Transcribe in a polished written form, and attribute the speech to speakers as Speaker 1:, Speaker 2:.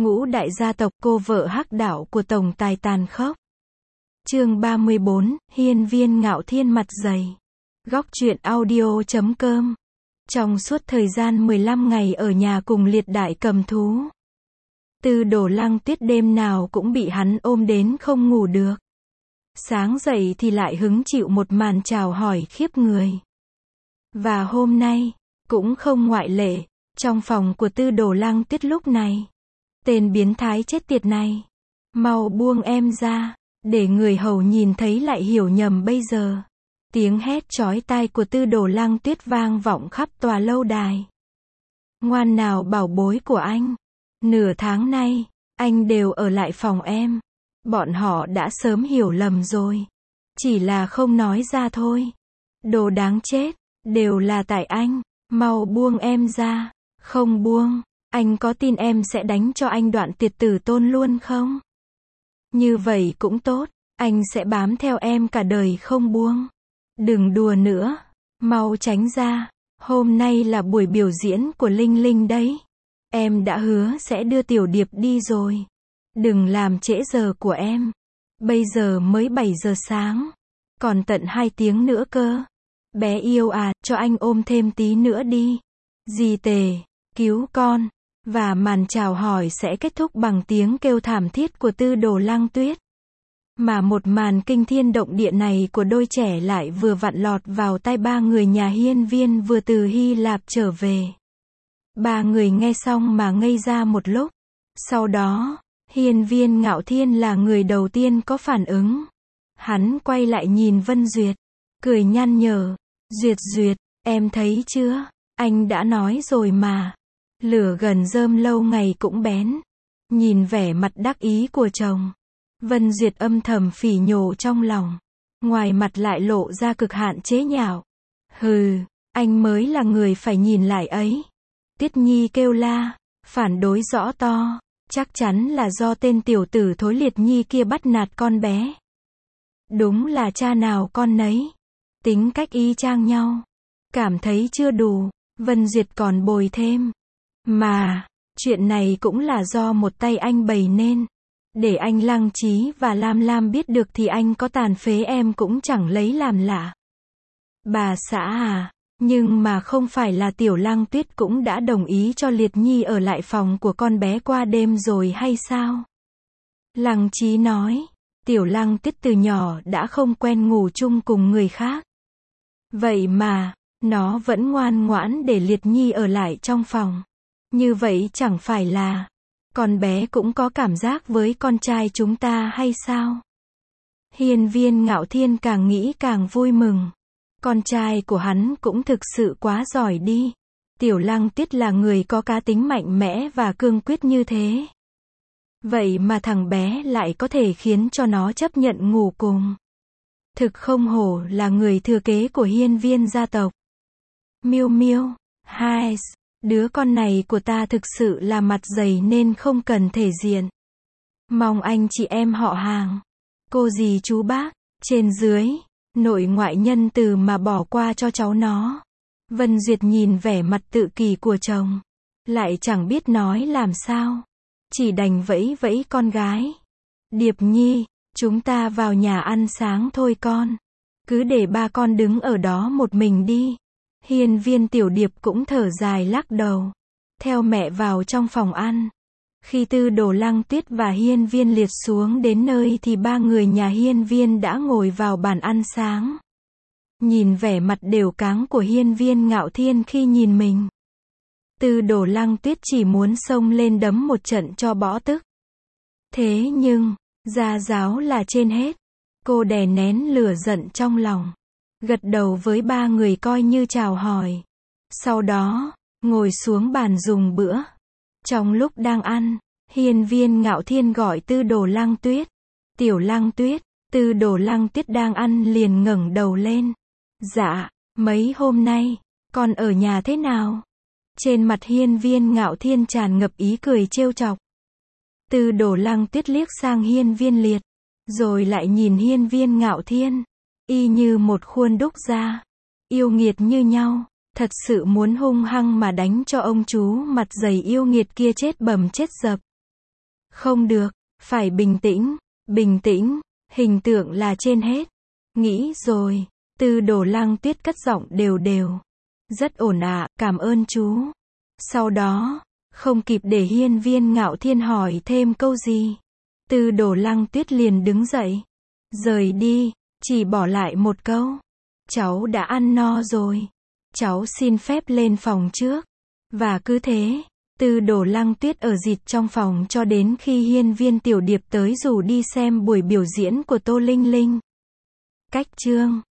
Speaker 1: Ngũ đại gia tộc cô vợ hắc đạo của tổng tài tàn khốc. Chương 34, Hiên Viên Ngạo Thiên mặt dày. Góc truyện audio.com. Trong suốt thời gian 15 ngày ở nhà cùng liệt đại cầm thú, Tư Đồ Lăng Tuyết đêm nào cũng bị hắn ôm đến không ngủ được. Sáng dậy thì lại hứng chịu một màn chào hỏi khiếp người. Và hôm nay, cũng không ngoại lệ, trong phòng của Tư Đồ Lăng Tuyết lúc này. Tên biến thái chết tiệt này. Mau buông em ra, để người hầu nhìn thấy lại hiểu nhầm bây giờ. Tiếng hét chói tai của Tư Đồ Lăng Tuyết vang vọng khắp tòa lâu đài. Ngoan nào bảo bối của anh. Nửa tháng nay, anh đều ở lại phòng em. Bọn họ đã sớm hiểu lầm rồi. Chỉ là không nói ra thôi. Đồ đáng chết, đều là tại anh. Mau buông em ra. Không buông, anh có tin em sẽ đánh cho anh đoạn tiệt tử tôn luôn không? Như vậy cũng tốt, anh sẽ bám theo em cả đời không buông. Đừng đùa nữa, mau tránh ra. Hôm nay là buổi biểu diễn của Linh Linh đấy. Em đã hứa sẽ đưa Tiểu Điệp đi rồi. Đừng làm trễ giờ của em. Bây giờ mới 7 giờ sáng. Còn tận 2 tiếng nữa cơ. Bé yêu à, cho anh ôm thêm tí nữa đi. Dì Tề, cứu con. Và màn chào hỏi sẽ kết thúc bằng tiếng kêu thảm thiết của Tư Đồ Lăng Tuyết. Mà một màn kinh thiên động địa này của đôi trẻ lại vừa vặn lọt vào tai ba người nhà Hiên Viên vừa từ Hy Lạp trở về. Ba người nghe xong mà ngây ra một lúc. Sau đó, Hiên Viên Ngạo Thiên là người đầu tiên có phản ứng. Hắn quay lại nhìn Vân Duyệt, cười nhăn nhở. Duyệt, em thấy chưa? Anh đã nói rồi mà. Lửa gần rơm lâu ngày cũng bén. Nhìn vẻ mặt đắc ý của chồng, Vân Duyệt âm thầm phỉ nhổ trong lòng. Ngoài mặt lại lộ ra cực hạn chế nhạo. Hừ, anh mới là người phải nhìn lại ấy. Tiết Nhi kêu la, phản đối rõ to. Chắc chắn là do tên tiểu tử thối Liệt Nhi kia bắt nạt con bé. Đúng là cha nào con nấy. Tính cách y chang nhau. Cảm thấy chưa đủ, Vân Duyệt còn bồi thêm. Mà, chuyện này cũng là do một tay anh bày nên. Để anh Lăng Chí và Lam Lam biết được thì anh có tàn phế em cũng chẳng lấy làm lạ. Bà xã à, nhưng mà không phải là Tiểu Lăng Tuyết cũng đã đồng ý cho Liệt Nhi ở lại phòng của con bé qua đêm rồi hay sao? Lăng Chí nói, Tiểu Lăng Tuyết từ nhỏ đã không quen ngủ chung cùng người khác. Vậy mà, nó vẫn ngoan ngoãn để Liệt Nhi ở lại trong phòng. Như vậy chẳng phải là con bé cũng có cảm giác với con trai chúng ta hay sao? Hiên Viên Ngạo Thiên càng nghĩ càng vui mừng. Con trai của hắn cũng thực sự quá giỏi đi. Tiểu Lăng Tuyết là người có cá tính mạnh mẽ và cương quyết như thế. Vậy mà thằng bé lại có thể khiến cho nó chấp nhận ngủ cùng. Thực không hổ là người thừa kế của Hiên Viên gia tộc. Miêu Miêu, hai, đứa con này của ta thực sự là mặt dày nên không cần thể diện. Mong anh chị em họ hàng, cô dì chú bác, trên dưới, nội ngoại nhân từ mà bỏ qua cho cháu nó. Vân Duyệt nhìn vẻ mặt tự kỷ của chồng, lại chẳng biết nói làm sao. Chỉ đành vẫy vẫy con gái. Điệp Nhi, chúng ta vào nhà ăn sáng thôi con. Cứ để ba con đứng ở đó một mình đi. Hiên Viên Tiểu Điệp cũng thở dài lắc đầu. Theo mẹ vào trong phòng ăn. Khi Tư Đồ Lăng Tuyết và Hiên Viên Liệt xuống đến nơi thì ba người nhà Hiên Viên đã ngồi vào bàn ăn sáng. Nhìn vẻ mặt đều cáng của Hiên Viên Ngạo Thiên khi nhìn mình. Tư Đồ Lăng Tuyết chỉ muốn xông lên đấm một trận cho bỏ tức. Thế nhưng, gia giáo là trên hết. Cô đè nén lửa giận trong lòng. Gật đầu với ba người coi như chào hỏi. Sau đó, ngồi xuống bàn dùng bữa. Trong lúc đang ăn, Hiên Viên Ngạo Thiên gọi Tư Đồ Lăng Tuyết. Tiểu Lăng Tuyết, Tư Đồ Lăng Tuyết đang ăn liền ngẩng đầu lên. Dạ, mấy hôm nay, con ở nhà thế nào? Trên mặt Hiên Viên Ngạo Thiên tràn ngập ý cười trêu chọc. Tư Đồ Lăng Tuyết liếc sang Hiên Viên Liệt, rồi lại nhìn Hiên Viên Ngạo Thiên. Y như một khuôn đúc ra. Yêu nghiệt như nhau. Thật sự muốn hung hăng mà đánh cho ông chú mặt dày yêu nghiệt kia chết bầm chết dập. Không được, phải bình tĩnh, bình tĩnh, hình tượng là trên hết. Nghĩ rồi, Tư Đồ Lăng Tuyết cất giọng đều đều. Rất ổn ạ, cảm ơn chú. Sau đó, không kịp để Hiên Viên Ngạo Thiên hỏi thêm câu gì, Tư Đồ Lăng Tuyết liền đứng dậy, rời đi, chỉ bỏ lại một câu. Cháu đã ăn no rồi. Cháu xin phép lên phòng trước. Và cứ thế, Tư Đồ Lăng Tuyết ở dịt trong phòng cho đến khi Hiên Viên Tiểu Điệp tới rủ đi xem buổi biểu diễn của Tô Linh Linh. Cách chương